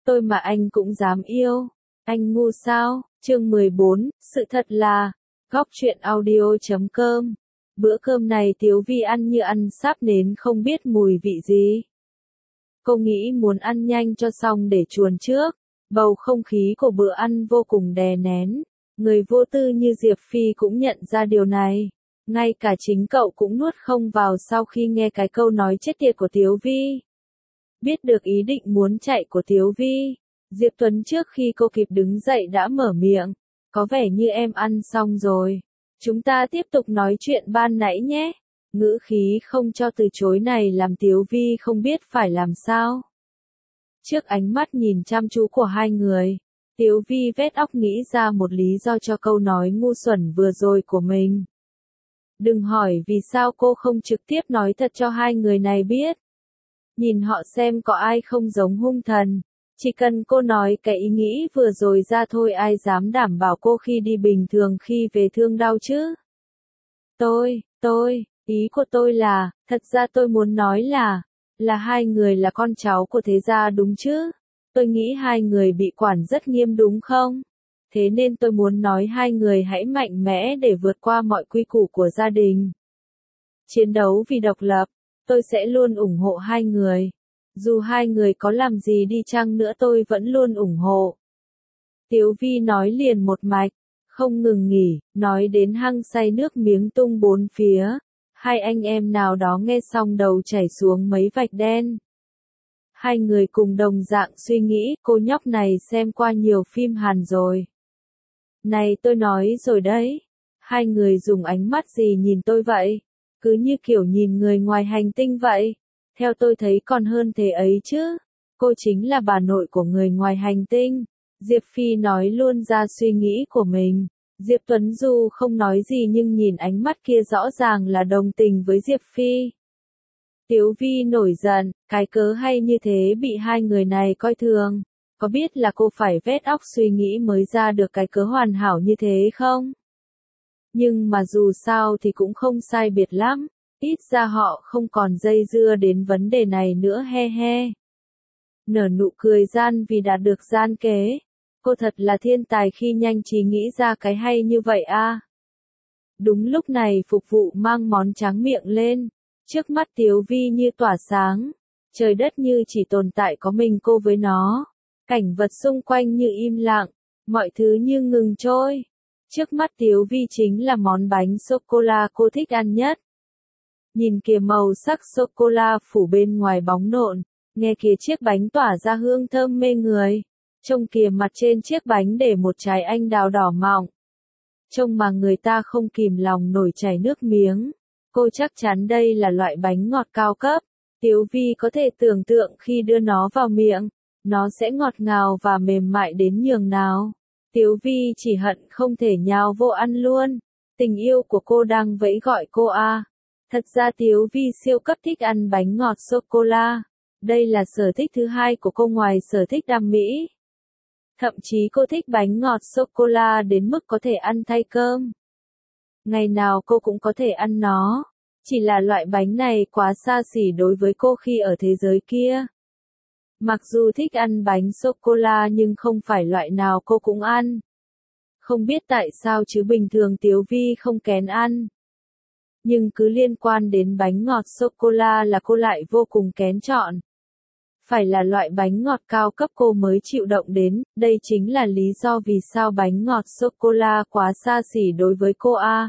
Tôi mà anh cũng dám yêu. Anh ngu sao? Chương 14, sự thật là, góc truyện audio.com. Bữa cơm này Tiếu Vi ăn như ăn sáp nến không biết mùi vị gì. Cô nghĩ muốn ăn nhanh cho xong để chuồn trước. Bầu không khí của bữa ăn vô cùng đè nén. Người vô tư như Diệp Phi cũng nhận ra điều này. Ngay cả chính cậu cũng nuốt không vào sau khi nghe cái câu nói chết tiệt của Tiếu Vi. Biết được ý định muốn chạy của Tiếu Vi, Diệp Tuấn trước khi cô kịp đứng dậy đã mở miệng. Có vẻ như em ăn xong rồi. Chúng ta tiếp tục nói chuyện ban nãy nhé. Ngữ khí không cho từ chối này làm Tiếu Vi không biết phải làm sao. Trước ánh mắt nhìn chăm chú của hai người, Tiếu Vi vết óc nghĩ ra một lý do cho câu nói ngu xuẩn vừa rồi của mình. Đừng hỏi vì sao cô không trực tiếp nói thật cho hai người này biết. Nhìn họ xem có ai không giống hung thần. Chỉ cần cô nói cái ý nghĩ vừa rồi ra thôi ai dám đảm bảo cô khi đi bình thường khi về thương đau chứ. Ý của tôi là, thật ra tôi muốn nói là hai người là con cháu của thế gia đúng chứ. Tôi nghĩ hai người bị quản rất nghiêm đúng không? Thế nên tôi muốn nói hai người hãy mạnh mẽ để vượt qua mọi quy củ của gia đình. Chiến đấu vì độc lập, tôi sẽ luôn ủng hộ hai người. Dù hai người có làm gì đi chăng nữa tôi vẫn luôn ủng hộ. Tiếu Vi nói liền một mạch, không ngừng nghỉ, nói đến hăng say nước miếng tung bốn phía. Hai anh em nào đó nghe xong đầu chảy xuống mấy vạch đen. Hai người cùng đồng dạng suy nghĩ, cô nhóc này xem qua nhiều phim Hàn rồi. Này tôi nói rồi đấy, hai người dùng ánh mắt gì nhìn tôi vậy? Cứ như kiểu nhìn người ngoài hành tinh vậy. Theo tôi thấy còn hơn thế ấy chứ. Cô chính là bà nội của người ngoài hành tinh. Diệp Phi nói luôn ra suy nghĩ của mình. Diệp Tuấn dù không nói gì nhưng nhìn ánh mắt kia rõ ràng là đồng tình với Diệp Phi. Tiếu Vi nổi giận, cái cớ hay như thế bị hai người này coi thường. Có biết là cô phải vết óc suy nghĩ mới ra được cái cớ hoàn hảo như thế không? Nhưng mà dù sao thì cũng không sai biệt lắm. Ít ra họ không còn dây dưa đến vấn đề này nữa he he. Nở nụ cười gian vì đạt được gian kế. Cô thật là thiên tài khi nhanh trí nghĩ ra cái hay như vậy a. Đúng lúc này phục vụ mang món tráng miệng lên. Trước mắt Tiếu Vi như tỏa sáng. Trời đất như chỉ tồn tại có mình cô với nó. Cảnh vật xung quanh như im lặng. Mọi thứ như ngừng trôi. Trước mắt Tiếu Vi chính là món bánh sô-cô-la cô thích ăn nhất. Nhìn kìa màu sắc sô-cô-la phủ bên ngoài bóng nộn, nghe kìa chiếc bánh tỏa ra hương thơm mê người. Trông kìa mặt trên chiếc bánh để một trái anh đào đỏ mọng. Trông mà người ta không kìm lòng nổi chảy nước miếng. Cô chắc chắn đây là loại bánh ngọt cao cấp. Tiếu Vi có thể tưởng tượng khi đưa nó vào miệng, nó sẽ ngọt ngào và mềm mại đến nhường nào. Tiếu Vi chỉ hận không thể nhào vô ăn luôn. Tình yêu của cô đang vẫy gọi cô a. Thật ra Tiếu Vi siêu cấp thích ăn bánh ngọt sô-cô-la. Đây là sở thích thứ hai của cô ngoài sở thích đam mỹ. Thậm chí cô thích bánh ngọt sô-cô-la đến mức có thể ăn thay cơm. Ngày nào cô cũng có thể ăn nó. Chỉ là loại bánh này quá xa xỉ đối với cô khi ở thế giới kia. Mặc dù thích ăn bánh sô-cô-la nhưng không phải loại nào cô cũng ăn. Không biết tại sao chứ bình thường Tiếu Vi không kén ăn. Nhưng cứ liên quan đến bánh ngọt sô-cô-la là cô lại vô cùng kén chọn. Phải là loại bánh ngọt cao cấp cô mới chịu động đến, đây chính là lý do vì sao bánh ngọt sô-cô-la quá xa xỉ đối với cô a.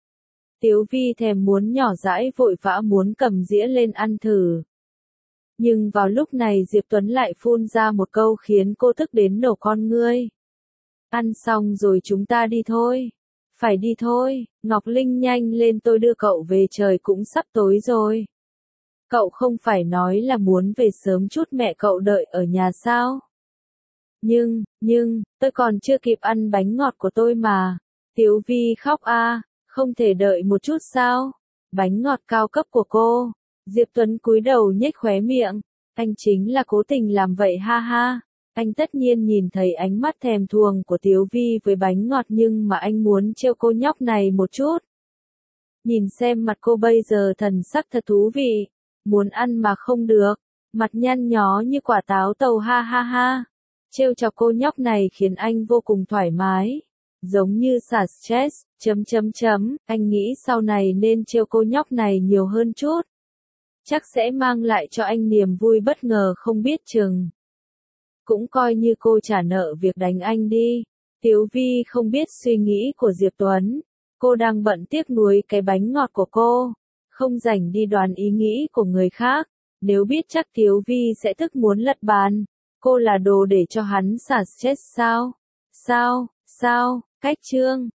Tiếu Vi thèm muốn nhỏ dãi vội vã muốn cầm dĩa lên ăn thử. Nhưng vào lúc này Diệp Tuấn lại phun ra một câu khiến cô tức đến nổ con ngươi. Ăn xong rồi chúng ta đi thôi. Phải đi thôi, Ngọc Linh nhanh lên tôi đưa cậu về trời cũng sắp tối rồi. Cậu không phải nói là muốn về sớm chút mẹ cậu đợi ở nhà sao? Nhưng, tôi còn chưa kịp ăn bánh ngọt của tôi mà. Tiếu Vi khóc a, không thể đợi một chút sao? Bánh ngọt cao cấp của cô. Diệp Tuấn cúi đầu nhếch khóe miệng. Anh chính là cố tình làm vậy ha ha. Anh tất nhiên nhìn thấy ánh mắt thèm thuồng của Tiếu Vi với bánh ngọt nhưng mà anh muốn trêu cô nhóc này một chút. Nhìn xem mặt cô bây giờ thần sắc thật thú vị. Muốn ăn mà không được. Mặt nhăn nhó như quả táo tàu ha ha ha. Trêu chọc cô nhóc này khiến anh vô cùng thoải mái. Giống như xả stress, anh nghĩ sau này nên trêu cô nhóc này nhiều hơn chút. Chắc sẽ mang lại cho anh niềm vui bất ngờ không biết chừng. Cũng coi như cô trả nợ việc đánh anh đi. Tiếu Vi không biết suy nghĩ của Diệp Tuấn. Cô đang bận tiếc nuối cái bánh ngọt của cô. Không rảnh đi đoán ý nghĩ của người khác. Nếu biết chắc Tiếu Vi sẽ tức muốn lật bàn. Cô là đồ để cho hắn xả stress sao? Cách chương